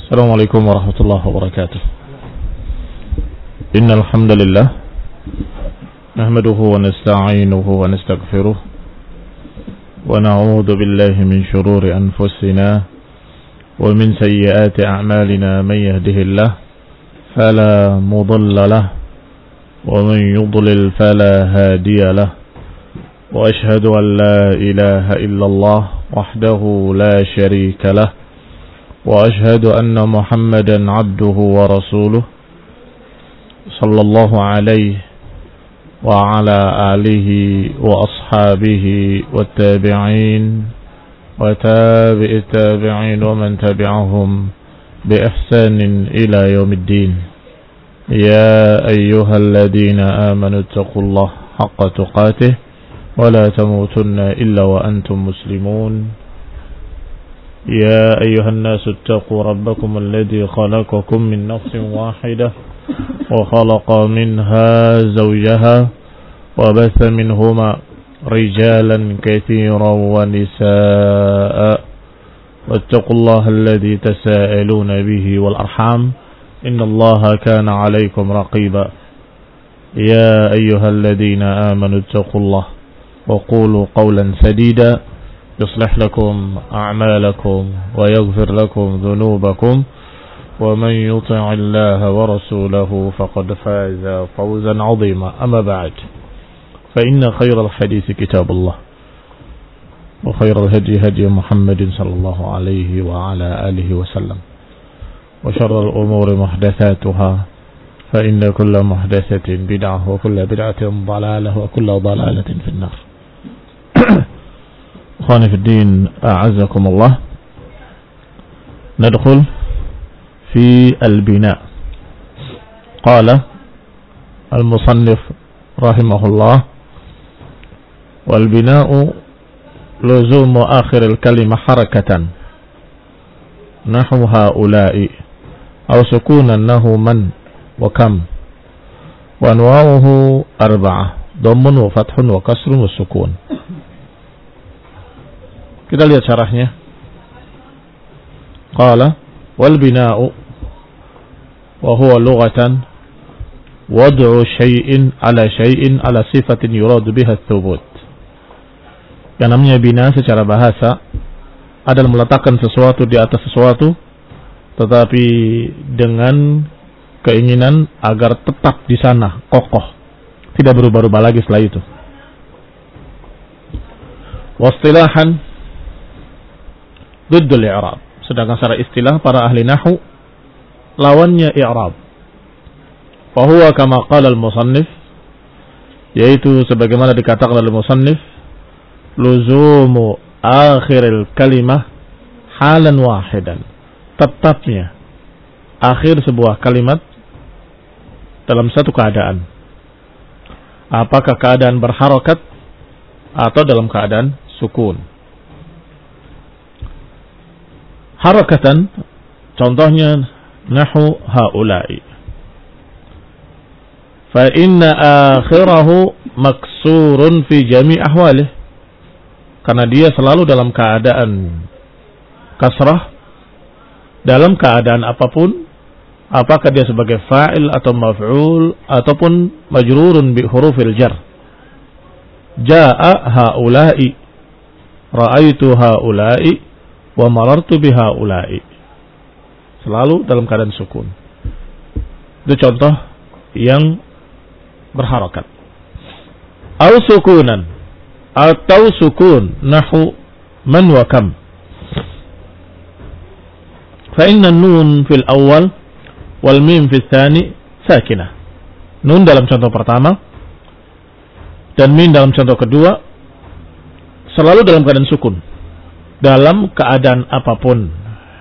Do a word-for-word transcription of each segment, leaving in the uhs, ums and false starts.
السلام عليكم ورحمة الله وبركاته. إن الحمد لله نحمده ونستعينه ونستغفره ونعوذ بالله من شرور أنفسنا ومن سيئات أعمالنا. من يهده الله فلا مضل له ومن يضلل فلا هادي له، وأشهد أن لا إله إلا الله وحده لا شريك له، وأشهد أن محمدا عبده ورسوله صلى الله عليه وعلى آله وأصحابه والتابعين وتابع التابعين ومن تبعهم بإحسان إلى يوم الدين. يا أيها الذين آمنوا اتقوا الله حق تقاته ولا تموتن إلا وأنتم مسلمون. يا أيها الناس اتقوا ربكم الذي خلقكم من نفس واحدة وخلق منها زوجها وبث منهما رجالا كثيرا ونساء، واتقوا الله الذي تساءلون به والأرحام إن الله كان عليكم رقيبا. يا أيها الذين آمنوا اتقوا الله وقولوا قولا سديدا يصلح لكم أعمالكم ويغفر لكم ذنوبكم، ومن يطع الله ورسوله فقد فاز فوزا عظيما. أما بعد، فإن خير الحديث كتاب الله، وخير الهدي هدي محمد صلى الله عليه وعلى آله وسلم، وشر الأمور محدثاتها، فإن كل محدثة بدعة وكل بدعة ضلالة وكل ضلالة في النار. أخواني في الدين أعزكم الله. ندخل في البناء. قال المصنف رحمه الله: والبناء لزوم آخر الكلمة حركة نحو هؤلاء، أو سكونا له من وكم، وأنواعه أربعة: ضم وفتح وكسر وسكون. Kita lihat syarahnya. Qala wal bina'u wa huwa lughatan wad'u syai'in ala syai'in ala sifatin yuradu biha ats-tsubut. Yang namanya bina secara bahasa adalah meletakkan sesuatu di atas sesuatu, tetapi dengan keinginan agar tetap di sana, kokoh, tidak berubah-ubah lagi setelah itu. Wastilahan Duddul i'rab. Sedangkan secara istilah para ahli nahwu lawannya i'rab. Fa huwa kama qala al-musannif, yaitu sebagaimana dikatakan oleh musannif, luzumu akhiril kalimah halan wahidan. Tetapnya akhir sebuah kalimat dalam satu keadaan. Apakah keadaan berharokat atau dalam keadaan sukun. Harakatan, contohnya nahu haula'i. Fa inna akhirahu maksurun fi jami' ahwalih. Karena dia selalu dalam keadaan kasrah, dalam keadaan apapun, apakah dia sebagai fa'il atau maf'ul ataupun majrurun bi hurufil jar. Jaa haula'i, ra'aitu haula'i, wa marartu biha ulai. Selalu dalam keadaan sukun. Itu contoh yang berharakat. Au sukunan, atau sukun nahu man wa kam. Fa inna nun fil awal wal mim fil tsani sakinah. Nun dalam contoh pertama dan mim dalam contoh kedua selalu dalam keadaan sukun, dalam keadaan apapun.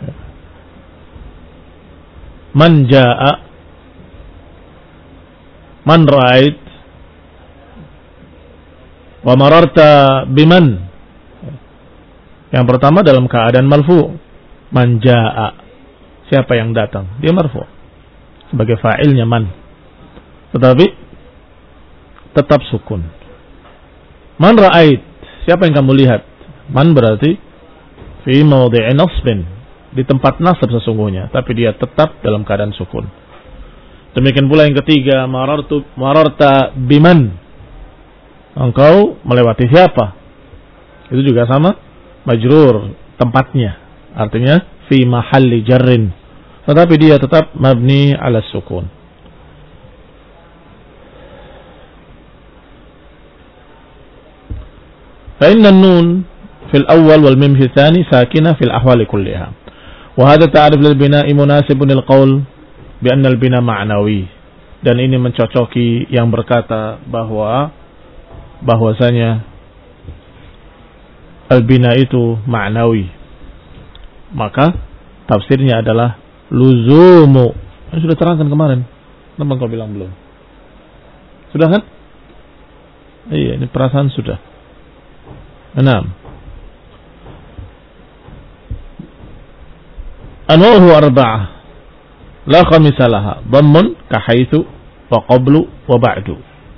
Man jaa, man ra'ait, wa mararta biman. Yang pertama dalam keadaan marfu. Man jaa, siapa yang datang, dia marfu sebagai fa'ilnya man, tetapi tetap sukun. Man ra'ait, siapa yang kamu lihat, man berarti fi mawdi'i nasbin, di tempat nasab sesungguhnya, tapi dia tetap dalam keadaan sukun. Demikian pula yang ketiga, marartu mararta biman, engkau melewati siapa? Itu juga sama, majrur tempatnya, artinya fi mahalli jarrin, tetapi dia tetap mabni ala sukun. Fa inna an-nun fil awwal wal mim fi tsani sakinah fil ahwali kulliha. Wa hadha ta'rif lil bina'i munasibun lil qaul bi anna al bina ma'nawi. Dan ini mencocoki yang berkata bahwa bahwasanya al-bina itu ma'nawi. Maka tafsirnya adalah luzumu. Ini sudah terangkan kemarin. Kenapa kau bilang belum? Sudah kan? Iya, ini perasaan sudah. Enam. Anwahu arba'ah. La khamisa laha. Dhammun kahaitsu wa qablu wa ba'du.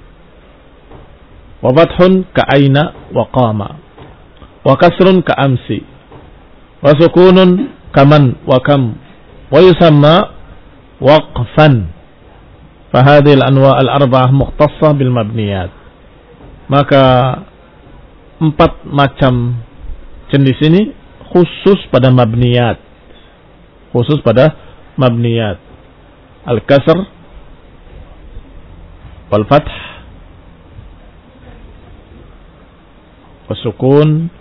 Wa fathun ka aina wa qama. Wa kasrun ka amsi. Wa sukunun kaman wa kam. Wa yusamma waqfan. Fahadhihi al-anwa' al-arba'ah mukhtassah bil mabniyat. Maka empat macam jenis ini khusus pada mabniyat. Khusus pada mabniyat. Al-kasr wal fath was-sukun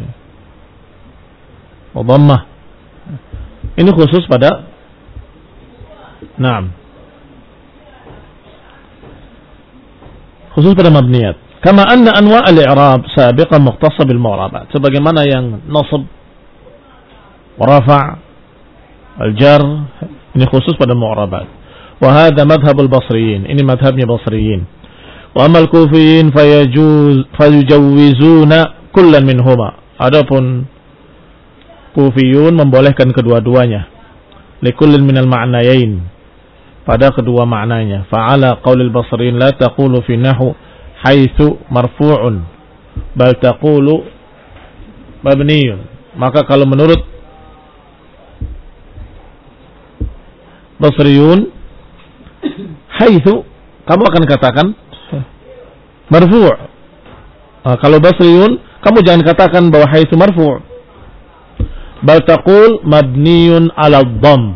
wa dhammah. Ini khusus pada Naam. Khusus pada mabniyat. Kama anna anwa' al-i'rab sabiqan mukhtassa bil mu'rabat. Sebagaimana yang nasab, rafa', al-jar, ini khusus pada mu'rabat. Wa hadha madhhabul basriyin. Ini madhabnya basriyin. Wa amal kufiyin fayajuz fayujawizuna kullan minhuma. Adapun kufiyun membolehkan kedua-duanya. Likullin minal ma'nayain. Pada kedua maknanya. Fa'ala qaulil basriyin la taqulu fi nahu haitsu marfu'un bal taqulu mabniyun. Maka kalau menurut Basriyun, haitsu kamu akan katakan marfu'. Nah, kalau Basriyun, kamu jangan katakan bahwa haitsu marfu'. Bal taqul mabniyun 'ala dhamm.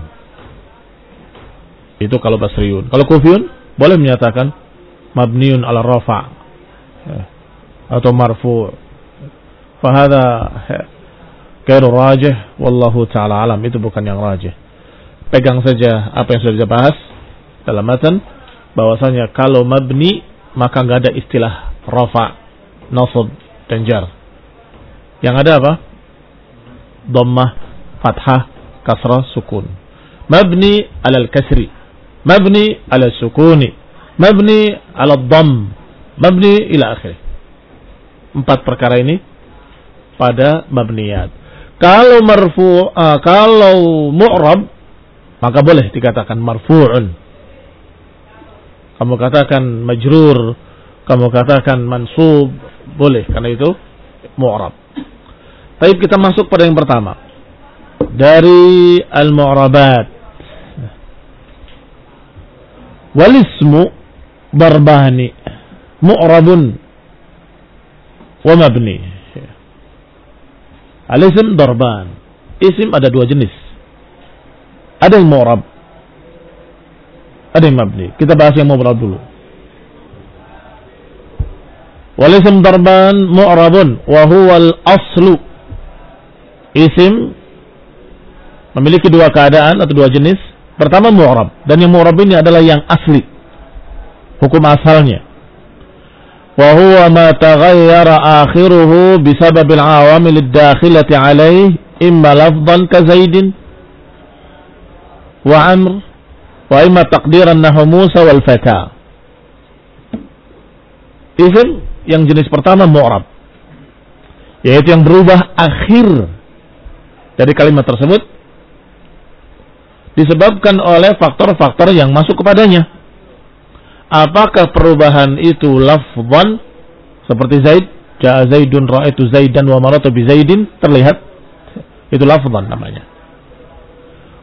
Itu kalau Basriyun. Kalau Kufiyun boleh menyatakan mabniyun 'ala rafa' atau marfu'. Fa hadha ghairu rajih wallahu ta'ala alam. Itu bukan yang rajih. Pegang saja apa yang sudah kita bahas dalam matan, bahwasanya kalau mabni maka enggak ada istilah rafa, nasab dan jar. Yang ada apa? Dhammah, fathah, kasrah, sukun. Mabni 'alal kasri, mabni 'alal sukuni, mabni 'alal dhamm, mabni ila akhir. Empat perkara ini pada mabniyat. Kalau marfu', uh, kalau mu'rab maka boleh dikatakan marfu'un. Kamu katakan majrur, kamu katakan mansub, boleh, karena itu mu'rab. Baik, kita masuk pada yang pertama. Dari al-mu'rabat. Wal ismu darbani, mu'rabun wa mabni. Al-ism darban. Isim ada dua jenis. Ada yang mu'rab, ada yang mabni. Kita bahas yang mu'rab dulu. Wal ism darban mu'rabun wa huwa al-aslu. Isim memiliki dua keadaan atau dua jenis. Pertama mu'rab, dan yang mu'rab ini adalah yang asli, hukum asalnya. Wa huwa ma taghayyara akhiruhu bisabab al-awamil ad-dakhilati alayhi imma lafdhan ka Zaidin wa Amr wa imma taqdiran nahu Musa wal fata. Isim yang jenis pertama mu'rab, yaitu yang berubah akhir dari kalimat tersebut disebabkan oleh faktor-faktor yang masuk kepadanya. Apakah perubahan itu lafzan seperti Zaid, jaa Zaidun ra'aitu Zaidan wa maratu bi Zaidin, terlihat itu lafzan namanya.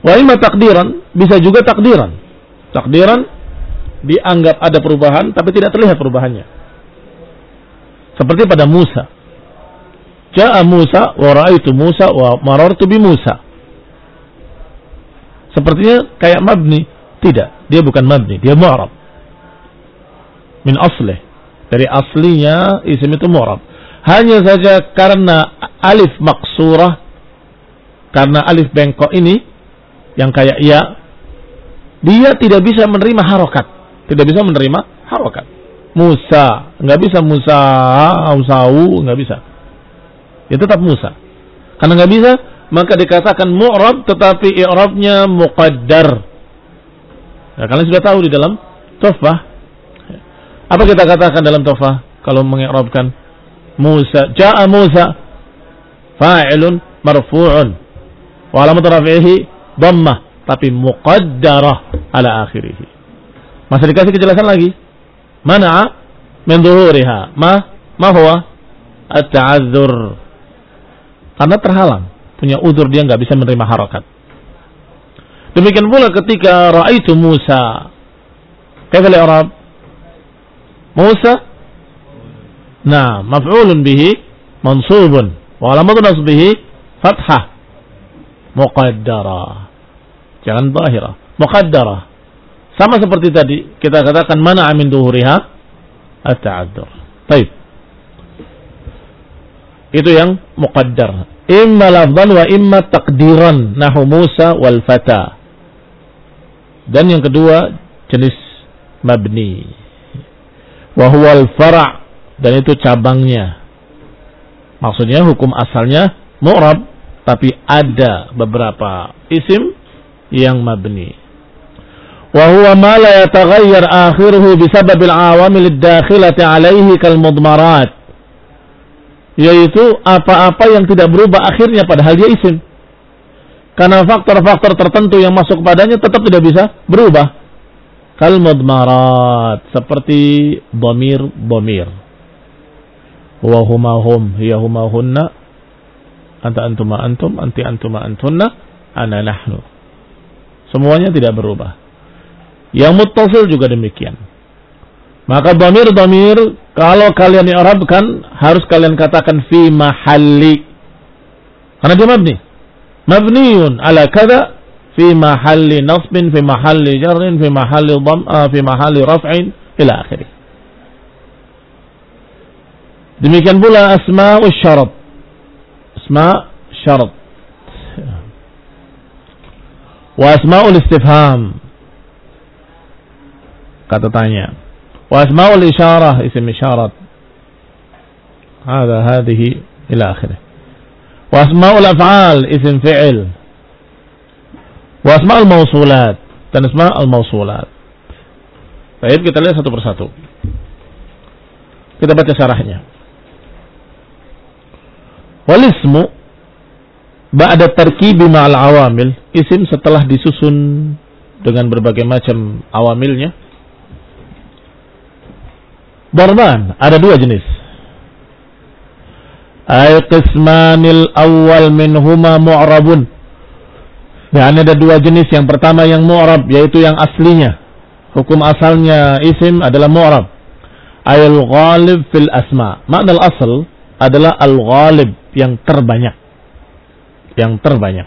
Wa imma takdiran, bisa juga takdiran. Takdiran dianggap ada perubahan tapi tidak terlihat perubahannya. Seperti pada Musa. Ja'a Musa wa ra'aitu Musa wa marartu bi Musa. Sepertinya kayak mabni. Tidak, dia bukan mabni, dia mu'rab. Min aslih. Dari aslinya isim itu mu'rab. Hanya saja karena alif maksurah, karena alif bengkok ini yang kayak ya, dia tidak bisa menerima harokat, tidak bisa menerima harokat. Musa nggak bisa, Musa, Ausau nggak bisa. Ya tetap Musa. Karena nggak bisa, maka dikatakan mu'rab, tetapi i'rabnya muqaddar. Nah, kalian sudah tahu di dalam Tuhfah. Apa kita katakan dalam Tuhfah kalau mengi'rabkan Musa, ja'a Musa fa'ilun marfu'un wa alamat rafi'ihi dhammah, tapi muqaddarah ala akhirih. Masih dikasih kejelasan lagi. Mana'a min dhuhuriha. Ma ma huwa at-ta'adzur. Karena terhalang, punya udzur, dia enggak bisa menerima harakat. Demikian pula ketika ra'aitu Musa. Kaifa al-i'rab? Musa, nah, maf'ulun bihi mansubun wa alamatu nasbihi fathah muqaddarah. Jangan zahirah, muqaddarah. Sama seperti tadi kita katakan mana'a min duhuriha at-ta'adzur. Baik. Itu yang muqaddar. Imma lafdhan wa imma taqdiran, nahu Musa wal fata. Dan yang kedua jenis mabni. Wa huwa al-fara', dan itu cabangnya. Maksudnya hukum asalnya mu'rab, tapi ada beberapa isim yang mabni. Wa huwa ma la yataghayyar akhiruhu bisababil awamil ad-dakhilati alayhi kal mudmarat. Yaitu apa-apa yang tidak berubah akhirnya padahal dia isim. Karena faktor-faktor tertentu yang masuk padanya tetap tidak bisa berubah. Kal mudmarat, seperti dhamir-dhamir. Wa huma hum, hiya huma hunna, anta antuma antum, anti antuma antunna, ana nahnu. Semuanya tidak berubah. Yang muttasil juga demikian. Maka dhamir-dhamir kalau kalian i'rabkan harus kalian katakan fi mahalli. Karena dia mabni. Mabniun ala kada fi mahalli nasbin, fi mahalli jarrin, fi mahalli dhamma, fi mahalli raf'in ila akhirih. Demikian pula asma'ul syarat. Asma' syarat. Wa asma'ul istifham. Kata tanya. Wa asma'ul isyarah, isim isyarat. Hada hadhihi ila akhirih. Wa asma'ul af'al, isim fi'il. Wa asma'ul mausulat, dan asma'ul mausulat. Baik, kita lihat satu persatu. Kita baca syarahnya. Wal ismu ba'da tarkibi ma'al awamil, isim setelah disusun dengan berbagai macam awamilnya. Darban, ada dua jenis. Ay qismanil awal minhuma mu'rabun. Dan ada dua jenis. Yang pertama yang mu'rab, yaitu yang aslinya. Hukum asalnya isim adalah mu'rab. Ayul ghalib fil asma. Makna al-asl adalah al-ghalib, yang terbanyak. Yang terbanyak.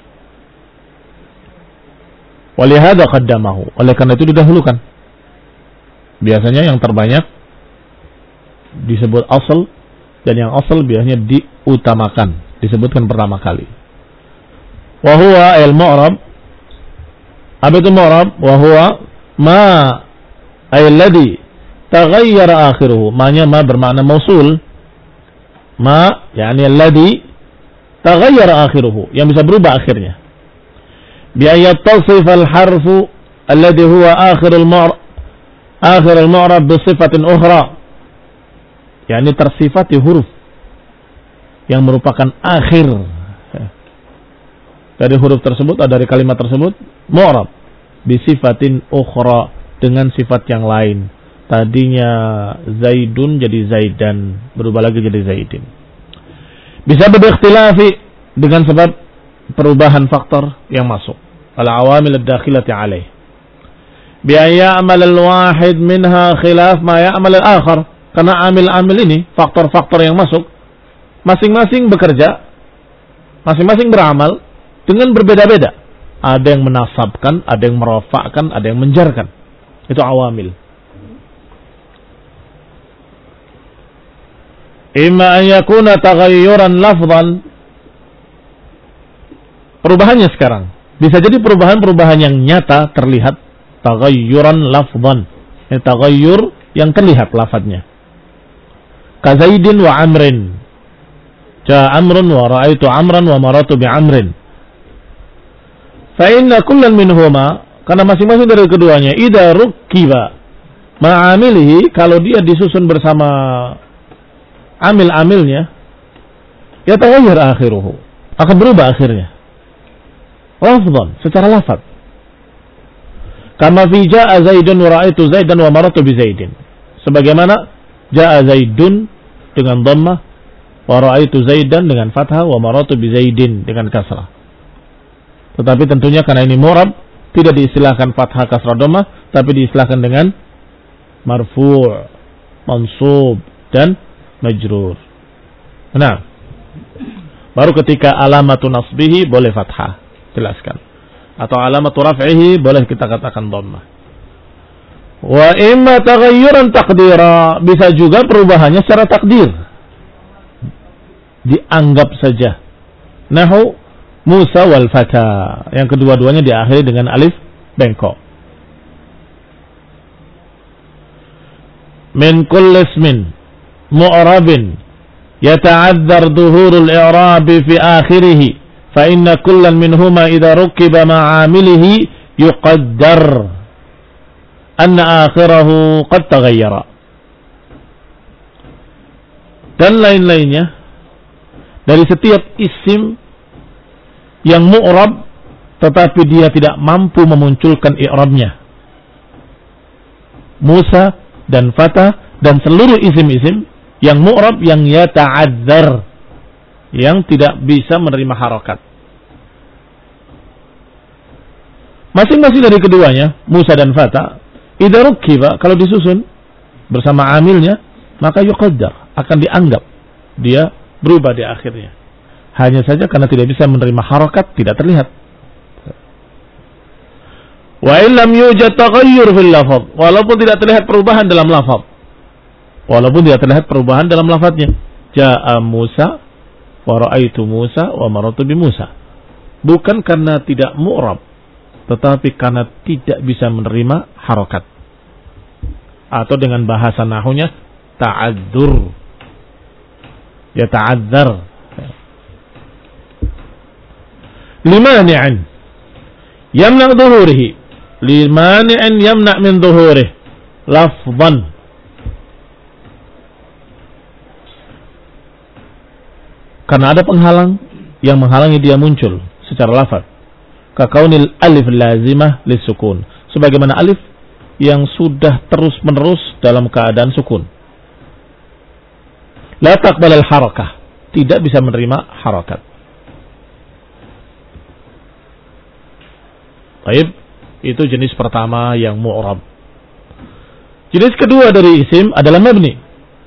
Walihada qaddamahu. Oleh karena itu didahulukan. Biasanya yang terbanyak disebut asal, dan yang asal biasanya diutamakan, disebutkan pertama kali. Wa huwa al-mu'rab. Apa itu mu'rab? Wa huwa ma ay alladhi taghayyara akhiruhu. Ma-nya ma bermakna mausul. Ma yani alladhi taghayyara akhiruhu, yang bisa berubah akhirnya. Bi ayatasif al-harfu alladhi huwa akhir al-mu'rab akhir al-mu'rab bi sifatin ukhra. Yani tersifati huruf yang merupakan akhir dari huruf tersebut, atau dari kalimat tersebut, mu'rab bi sifatin ukhra, dengan sifat yang lain. Tadinya Zaidun jadi Zaidan, berubah lagi jadi Zaidin. Bisa berikhtilafi, dengan sebab perubahan faktor yang masuk. al-awamil ad-dakhilati alaih. Bi ya'mal al-wahid minha khilaf ma ya'mal al-akhar. Karena amil-amil ini, faktor-faktor yang masuk, masing-masing bekerja, masing-masing beramal dengan berbeda-beda. Ada yang menasabkan, ada yang merofakkan, ada yang menjarkan. Itu awamil. Imma an yakuna taghayyuran lafzan. Perubahannya sekarang bisa jadi perubahan-perubahan yang nyata terlihat, taghayyuran lafzan. Ini taghayyur yang terlihat lafadznya. Ka Zaidin wa Amrin. Ja Amrun wa ra'aitu Amran wa maratu bi Amrin. Fa inna kullan minhuma, karena masing-masing dari keduanya, idza rukiba ma'amilihi, kalau dia disusun bersama amil-amilnya, ya taghayyur akhiruhu, akan berubah akhirnya. Lafzan, secara lafaz. Kama fi jaa Zaidun wa ra'aitu Zaidan wa maratu bi Zaidin. Sebagaimana jaa Zaidun dengan dhammah, wa ra'aitu Zaidan dengan fathah, wa maratu bi Zaidin dengan kasrah. Tetapi tentunya karena ini mu'rab, tidak diistilahkan fathah kasrah dhammah, tapi diistilahkan dengan marfu', mansub dan majrur. Nah, baru ketika alamatu nasbihi boleh fathah, jelaskan. Atau alamatu raf'ihi boleh kita katakan dhammah. Wa imma taghayyuran taqdira, bisa juga perubahannya secara takdir. Dianggap saja. Nahu Musa wal fata, yang kedua-duanya diakhiri dengan alif bengkok. Min kulli ismin mu'rabin yata'addar dhuhurul i'rab fi akhirih, fa inna kullan minhuma idza rukiba ma'amilihi yuqaddar anna akhirahu qad taghayyara. Dan lain-lainnya dari setiap isim yang mu'rab tetapi dia tidak mampu memunculkan i'rabnya. Musa dan Fatah dan seluruh isim-isim yang mu'rab yang yata'adzar, yang tidak bisa menerima harakat. Masing-masing dari keduanya, Musa dan Fatah, idza rukiba, kalau disusun bersama amilnya, maka yuqaddar, akan dianggap dia berubah di akhirnya. Hanya saja karena tidak bisa menerima harakat, tidak terlihat. Wa illam yujad taghayyur fil lafaz, walaupun tidak terlihat perubahan dalam lafaz. Walaupun tidak terlihat perubahan dalam lafaznya. Jaa Musa wa ra'aitu Musa wa marartu bi Musa. Bukan karena tidak mu'rab, tetapi karena tidak bisa menerima harakat. Atau dengan bahasa nahwunya ta'adzur. Ya ta'adzar. Limani'an yamna' dhuhurihi, limani'an yamna' min dhuhurihi lafzan. Karena ada penghalang yang menghalangi dia muncul secara lafaz. Kakaunil alif lazimah lisukun, sebagaimana alif yang sudah terus-menerus dalam keadaan sukun. La taqbalal harakah, tidak bisa menerima harakat. Baik, itu jenis pertama yang mu'rab. Jenis kedua dari isim adalah mabni.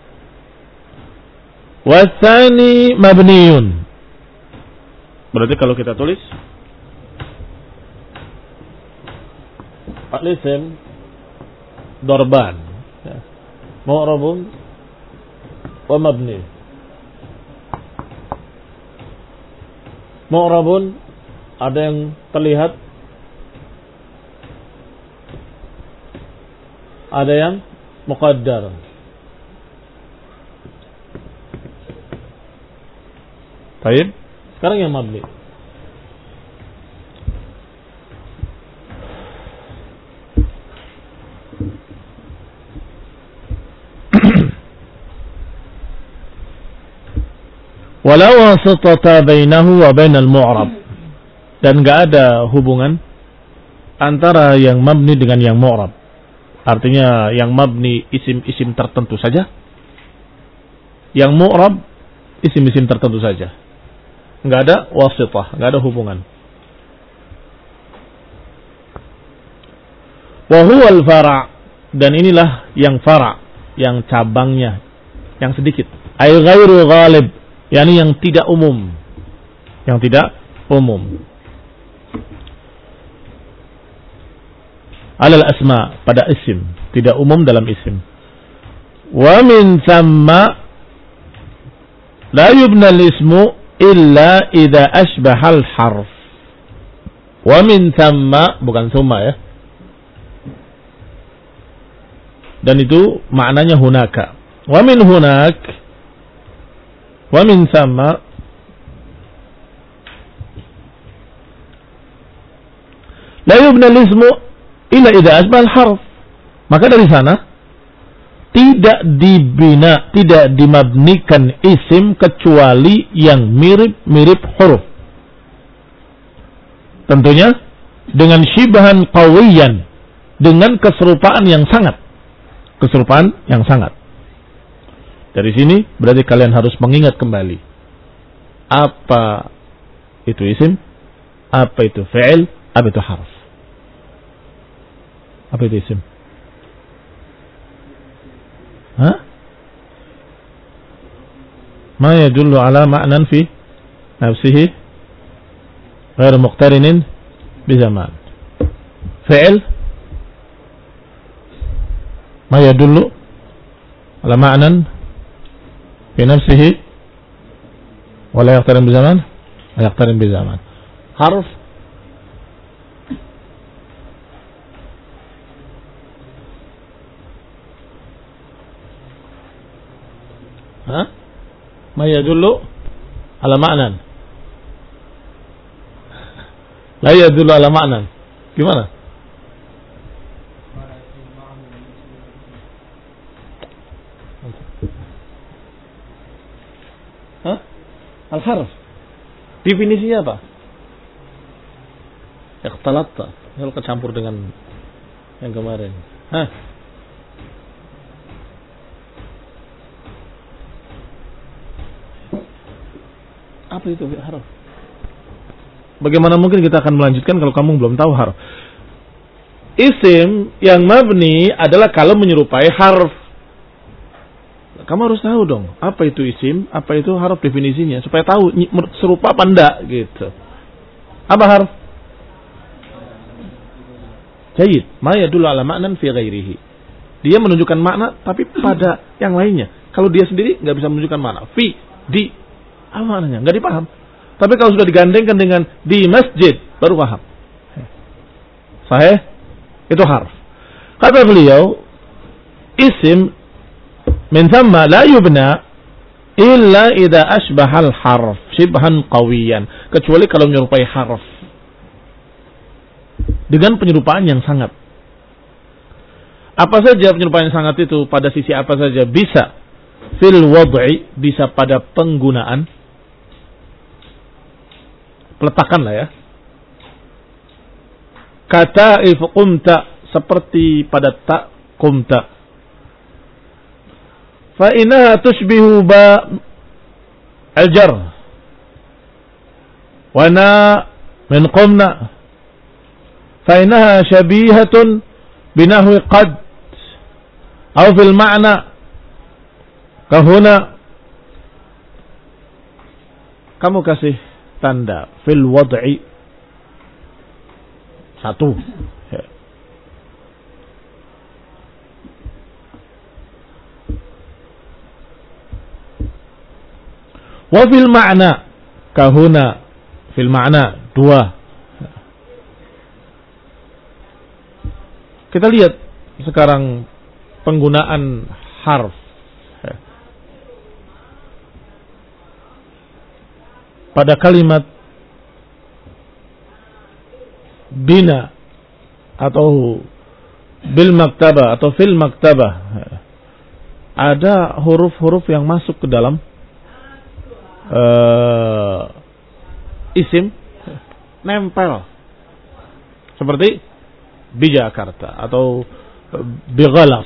Wasani mabniun. Berarti kalau kita tulis al-isim darban, ya, mu'rabun wa mabni. Mu'rabun ada yang terlihat, ada yang muqaddar. Baik, sekarang yang mabni. Wala wasitata bainahu wa bainal mu'rab, dan enggak ada hubungan antara yang mabni dengan yang mu'rab. Artinya yang mabni isim-isim tertentu saja, yang mu'rab isim-isim tertentu saja. Enggak ada wasitah, enggak ada hubungan. Wa huwal fara', dan inilah yang fara', yang cabangnya, yang sedikit. Ay ghairu ghalib, yakni yang tidak umum. Yang tidak umum. Alal asma, pada isim, tidak umum dalam isim. Wa min thamma la yubna al-ismu illa idza ashbaha al-harf. Wa min thamma, bukan thumma ya. Dan itu maknanya hunaka. Wa min hunak, wa min thamma, la yubna al-ismu illa idza asbah al-harf. Maka dari sana tidak dibina, tidak dimabnikan isim kecuali yang mirip-mirip huruf. Tentunya dengan syibhan qawiyan, dengan keserupaan yang sangat. Keserupaan yang sangat. Dari sini berarti kalian harus mengingat kembali apa itu isim, apa itu fi'il, apa itu harf. Apa itu isim? Hah? Ma yadullu ala ma'nan fi nafsihi ghair muqtarinin bi zaman. Fi'il ma yadullu ala ma'nan fi nafsihi wa la yaqtarin bi zaman, la yaqtarin bi zaman. Harf ha? Ma yadullu ala ma'nan. La yadullu ala ma'nan. Gimana? Hah? Al-harf. Definisinya apa? Ikhtalatta. Kalau kecampur dengan yang kemarin. Hah? Apa itu harf? Bagaimana mungkin kita akan melanjutkan kalau kamu belum tahu harf? Isim yang mabni adalah kalau menyerupai harf. Kamu harus tahu dong, apa itu isim, apa itu harf, definisinya, supaya tahu serupa apa enggak gitu. Apa harf? Jayid, ma yadullu ala ma'nan fi ghairihi. Dia menunjukkan makna tapi pada yang lainnya. Kalau dia sendiri nggak bisa menunjukkan makna. Fi, di, apa maknanya? Nggak dipaham. Tapi kalau sudah digandengkan dengan di masjid, baru paham. Sahih? Itu harf. Kata beliau, isim min thamma la yubna illa idza asbahal harf shibhan qawiyan, kecuali kalau menyerupai harf dengan penyerupaan yang sangat. Apa saja penyerupaan yang sangat itu? Pada sisi apa saja? Bisa fil wad'i, bisa pada penggunaan, peletakan lah ya. Kata if qumta, seperti pada tak qumta. Fa innaha tushbihu ba al-jar. Wa na min qumna. Fa innaha shabihatun binahwi qad. Atau fil ma'na kahuna. Kamu kasih tanda fil wad'i satu. Wa fil ma'na kahuna, fil ma'na dua. Kita lihat sekarang penggunaan harf. Pada kalimat bina atau bil maktabah atau fil maktabah, ada huruf-huruf yang masuk ke dalam uh, isim, nempel, seperti di Jakarta atau di Ghalas.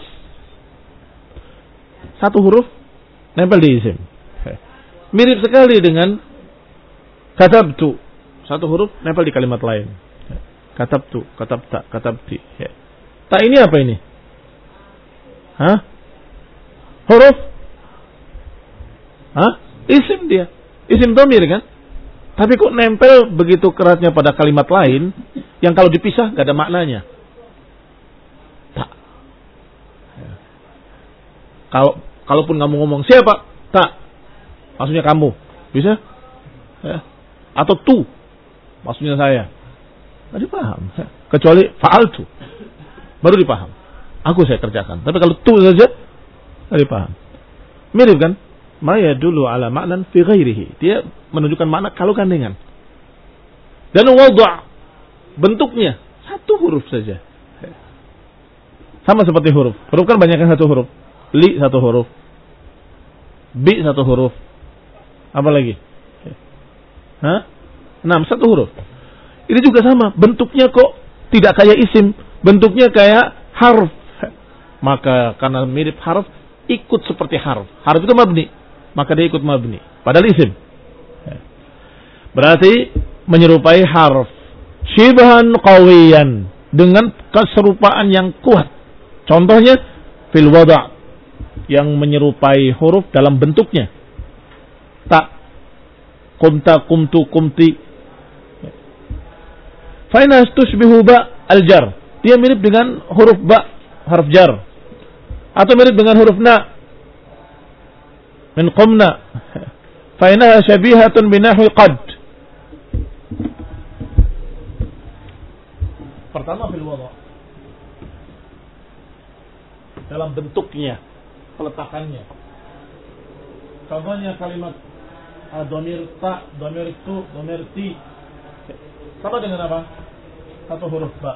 Satu huruf nempel di isim, mirip sekali dengan katabtu. Satu huruf nempel di kalimat lain. Katabtu, katabta, katabti. Ta ini apa ini? Hah? Huruf? Hah? Isim dia. Isim dhamir kan? Tapi kok nempel begitu keratnya pada kalimat lain yang kalau dipisah gak ada maknanya. Tak. Kalau kalaupun kamu ngomong siapa? Tak. Maksudnya kamu. Bisa? Ya. Atau tu. Maksudnya saya. Gak dipaham. Kecuali fa'altu. Baru dipaham. Aku saya kerjakan. Tapi kalau tu saja gak dipaham. Mirip kan? Ma yadullu ala ma'nan fi ghairihi. Dia menunjukkan makna kalau gandengan. Dan wada' bentuknya satu huruf saja. Sama seperti huruf. Huruf kan banyak yang satu huruf. Li satu huruf. Bi satu huruf. Apa lagi? Hah? Enam satu huruf. Ini juga sama. Bentuknya kok tidak kayak isim. Bentuknya kayak harf. Maka karena mirip harf, ikut seperti harf. Harf itu mabni. Maka dia ikut mabni. Padahal isim. Berarti menyerupai harf. Shibhan qawiyan. Dengan keserupaan yang kuat. Contohnya, fil wada' yang menyerupai huruf dalam bentuknya. Ta. Kumta, kumtu, kumti. Faina tushbihu ba al-jar. Dia mirip dengan huruf ba, harf jar. Atau mirip dengan huruf na. Min qumna. Fainaha syabihatun binahwi qad. Pertama fil wada'. Dalam bentuknya, peletakannya. Contohnya kalimat dhamir ta, dhamir tu, dhamir ti. Sama dengan apa? Satu huruf ba.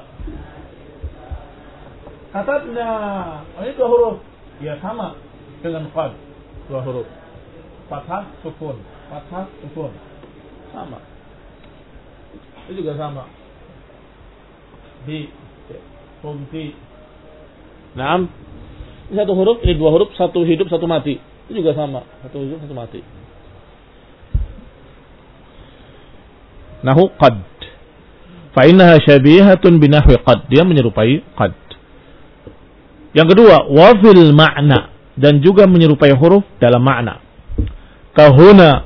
Katabna, ini dua huruf. Ya sama dengan qad. Dua huruf. Fathah, sukun. Fathah, sukun. Sama. Itu juga sama. Di, kumti. Naam. Ini satu huruf, ini dua huruf, satu hidup, satu mati. Itu juga sama. Satu hidup, satu mati. Nahu qad. Fa'innaha syabihatun binahwi qad. Dia menyerupai qad. Yang kedua, wafil ma'na. Dan juga menyerupai huruf dalam makna. Kahuna.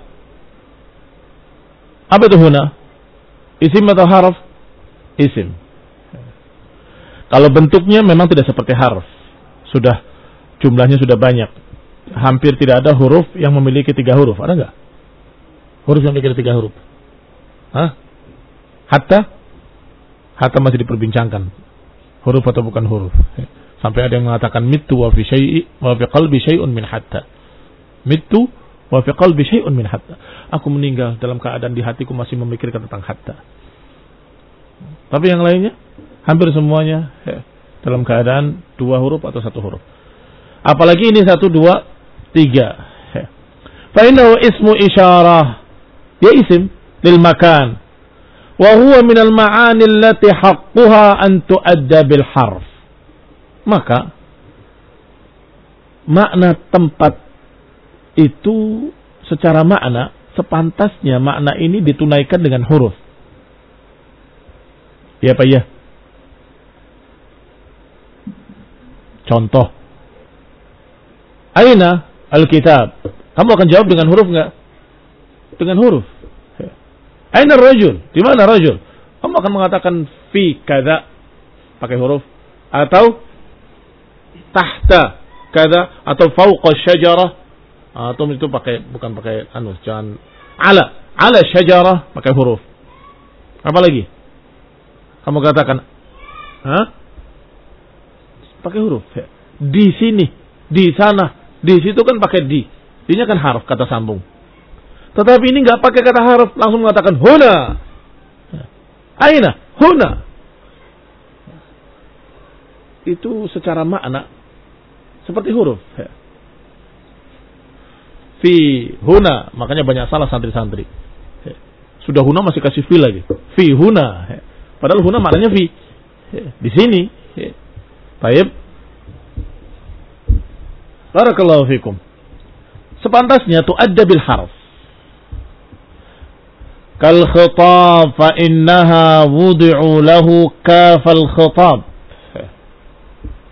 Apa itu huna? Isim atau harf? Isim. Kalau bentuknya memang tidak seperti harf. Sudah, jumlahnya sudah banyak. Hampir tidak ada huruf yang memiliki tiga huruf. Ada enggak? Huruf yang memiliki tiga huruf. Hah? Hatta? Hatta masih diperbincangkan. Huruf atau bukan huruf. Sampai ada yang mengatakan mitu wa fi syai'i wa fi qalbi syai'un min hatta. Mitu wa fi qalbi syai'un min hatta. Aku meninggal dalam keadaan di hatiku masih memikirkan tentang hatta. Tapi yang lainnya hampir semuanya ya, dalam keadaan dua huruf atau satu huruf. Apalagi ini satu, dua, tiga. Ya. Fa innahu ismu isyarah. Dia isim lil makan. Wa huwa min al ma'ani allati haqquha an tu'adda bil harf. Maka makna tempat itu secara makna sepantasnya makna ini ditunaikan dengan huruf. Ya Pak ya. Contoh. Aina al-kitab? Kamu akan jawab dengan huruf enggak? Dengan huruf. Aina ar-rajul? Di mana rajul? Kamu akan mengatakan fi kada pakai huruf atau tahta kada atau fauqa syajarah atau itu pakai bukan pakai anu jangan ala ala syajarah pakai huruf. Apa lagi? Kamu katakan hah? Pakai huruf. Di sini, di sana, di situ kan pakai di. Di-nya kan harf kata sambung. Tetapi ini enggak pakai kata harf, langsung mengatakan huna. Aina? Huna. Itu secara makna seperti huruf. Fi huna, makanya banyak salah santri-santri. Sudah huna masih kasih fi lagi. Fi huna. Padahal huna maknanya fi. Di sini. Baik. Barakallahu fikum. Sepantasnya tu'adda bil harf. Kal khitab fa innaha wudi'u lahu kafal khitab.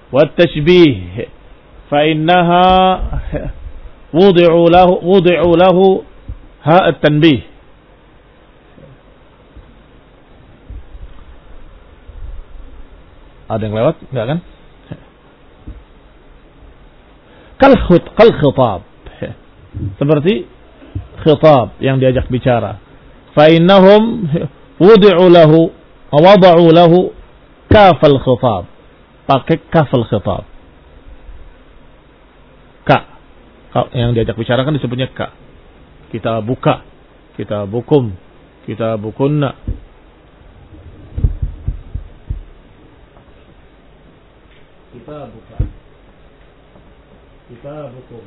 والتشبيه فإنها وضعوا له وضعوا له هاء التنبيه. Ada yang lewat? Enggak kan? Kal khut kal khitab. Seperti khitab yang diajak bicara. Fa innahum wudi'u lahu wa wada'u lahu kafal khitab. Pakai kafal khitab. Ka. Yang diajak bicara kan disebutnya ka. Kita buka, kita bukum, kita bukunna. Kita buka, kita bukum,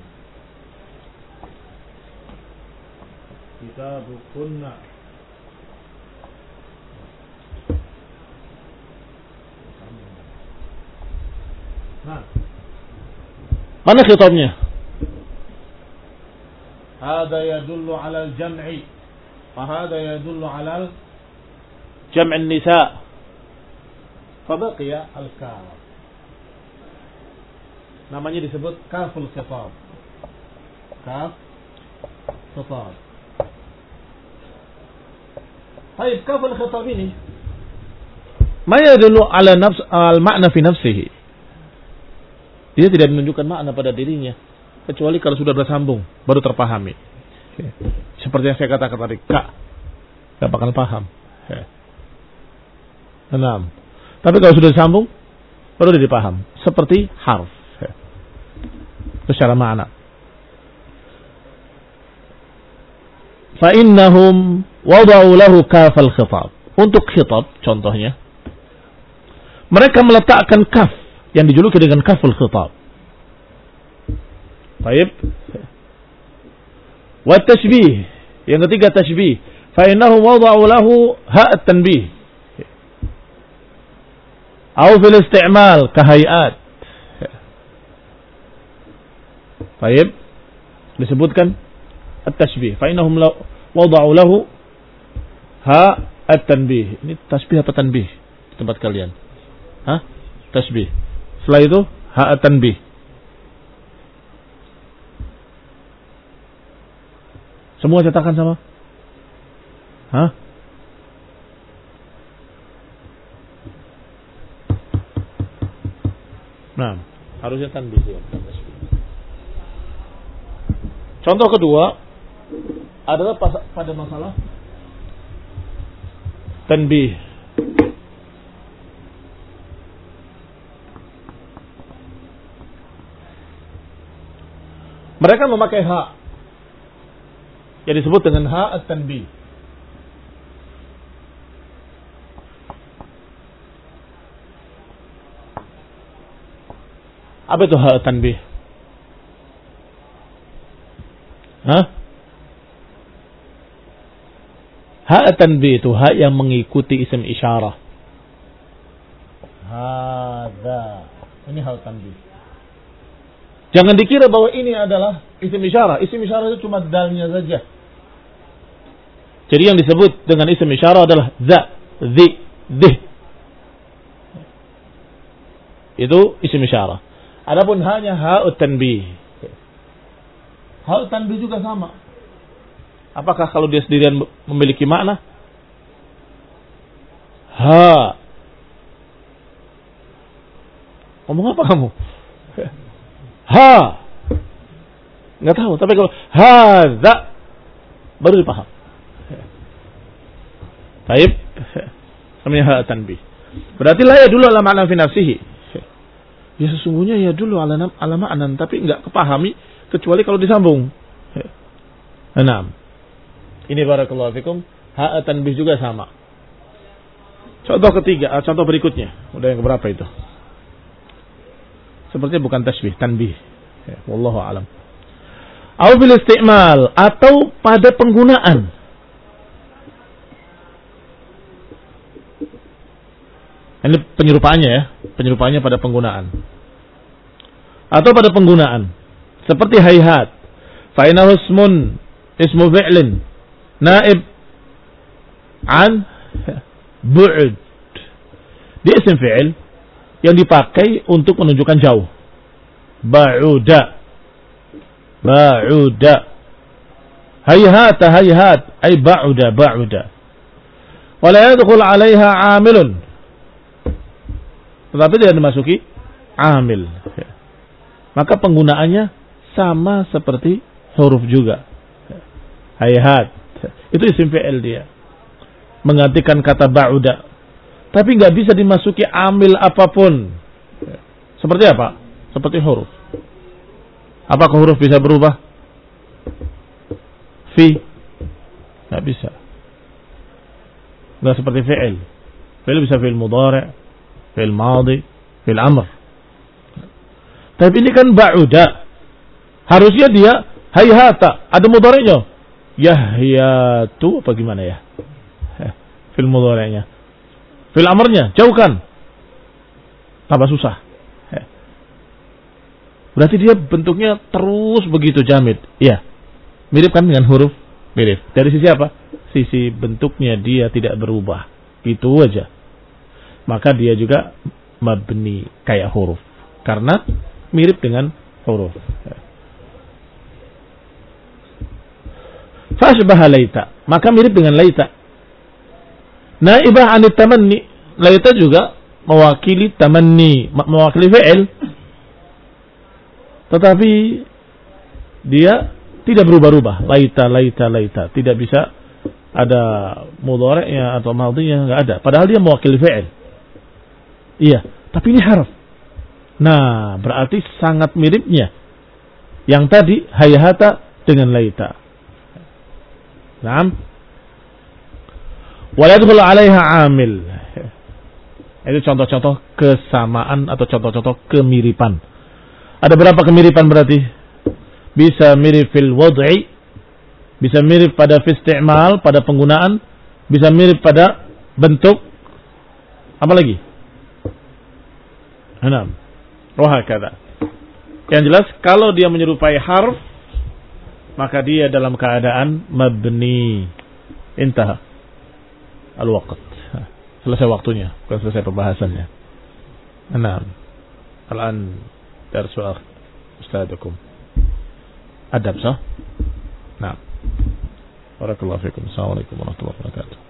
kita bukunna. Nah, mana khitabnya? Hada yadullu ala al-jam'i, wa hada yadullu ala al-jam' an-nisa. Fabaqiya al-kaf. Namanya disebut kaful khitab. Kaf khitab. Baik, kaful khitab ini ma yadullu ala nafs al-ma'na fi nafsihi. Dia tidak menunjukkan makna pada dirinya kecuali kalau sudah bersambung baru terpahami. Seperti yang saya katakan tadi, ka enggak bakal paham. Enam. Tapi kalau sudah disambung baru dia dipaham. Seperti harf. Secara makna. Fa innahum wada'u lahu kafal khitab. Untuk khitab contohnya mereka meletakkan kaf yang dijuluki dengan kaful khitab. Baik. Wa tashbih. Yang ketiga tashbih. Fa innahum wada'u lahu ha' at-tanbih. Atau fil isti'mal ka hay'at. Baik, disebutkan at-tashbih. Fa innahum wada'u lahu ha at-tanbih. Ini tasbih apa tanbih di tempat kalian? Hah? Tasbih. Setelah itu ha at-tanbih. Semua cetakan sama? Hah? Nah, harusnya tanbih ya, tasbih. Contoh kedua adalah pada masalah tanbih. Mereka memakai ha yang disebut dengan ha at-tanbih. Apa itu ha at-tanbih? Hah? Ha at-tanbih itu ha yang mengikuti isim isyarah. Hadza. Ini ha at-tanbih. Jangan dikira bahwa ini adalah isim isyarah. Isim isyarah itu cuma dalnya saja. Jadi yang disebut dengan isim isyarah adalah za, zi, dih. Itu isim isyarah. Adapun hanya ha at-tanbih. Hal tanbih juga sama. Apakah kalau dia sendirian memiliki makna? Ha. Ngomong apa kamu? Ha. Enggak tahu, tapi kalau hadza baru dipaham. Baik. Namanya ha tanbih. Berarti la ya dulu ala ma'na fi nafsihi. Ya sesungguhnya ya dulu ala ala ma'nan, tapi enggak kepahami kecuali kalau disambung. Enam. Ini barakallahu fikum, ha tanbih juga sama. Contoh ketiga, contoh berikutnya. Udah yang keberapa itu? Sepertinya bukan tasbih, tanbih. Wallahu a'lam. Au bil isti'mal, atau pada penggunaan. Ini penyerupaannya ya, penyerupaannya pada penggunaan. Atau pada penggunaan. Seperti hayhat. Fa innahu ismun ismu fi'lin naib an bu'd. Dia isim fi'il yang dipakai untuk menunjukkan jauh. Ba'uda. Ba'uda. Hayhata hayhat. Ay ba'uda ba'uda. Wa la yadkhul 'alaiha 'amilun. Tetapi tidak dimasuki amil. Maka penggunaannya sama seperti huruf juga. Hayhat. Itu isim fi'il dia. Menggantikan kata ba'uda. Tapi nggak bisa dimasuki amil apapun. Seperti apa? Seperti huruf. Apakah huruf bisa berubah? Fi. Nggak bisa. Nggak seperti fi'il. Fi'il bisa fi'il mudhari', fi'il madhi, fi'il amr. Tapi ini kan ba'uda. Harusnya dia hayhata. Ada mudhari'nya. Yahyatu apa gimana ya? Fi'il mudhari'nya. Fi'il amrnya jauhkan. Tambah susah. Berarti dia bentuknya terus begitu jamid. Iya. Mirip kan dengan huruf? Mirip. Dari sisi apa? Sisi bentuknya dia tidak berubah. Itu aja. Maka dia juga mabni kayak huruf. Karena mirip dengan huruf. Fashbaha laita. Maka mirip dengan laita. Naibah anit tamanni. Laita juga mewakili tamanni. Mewakili fi'il. Tetapi dia tidak berubah-ubah. Laita, laita, laita. Tidak bisa ada mudhari'nya atau madhinya. Enggak ada. Padahal dia mewakili fi'il. Iya. Tapi ini harf. Nah, berarti sangat miripnya. Yang tadi, hayhata dengan laita. Naam. Wa yadkhulu 'alaiha 'amil. Itu contoh-contoh kesamaan atau contoh-contoh kemiripan. Ada berapa kemiripan berarti? Bisa mirip fil wad'i, bisa mirip pada fi isti'mal, pada penggunaan, bisa mirip pada bentuk. Apa lagi? Enam. Wahakadha. Yang jelas kalau dia menyerupai harf, maka dia dalam keadaan mabni. Intah al-waqt. Selesai waktunya, bukan selesai pembahasannya. Enam. Al-an درس أستاذكم أدب صح؟ نعم بارك الله فيكم السلام عليكم ورحمة الله وبركاته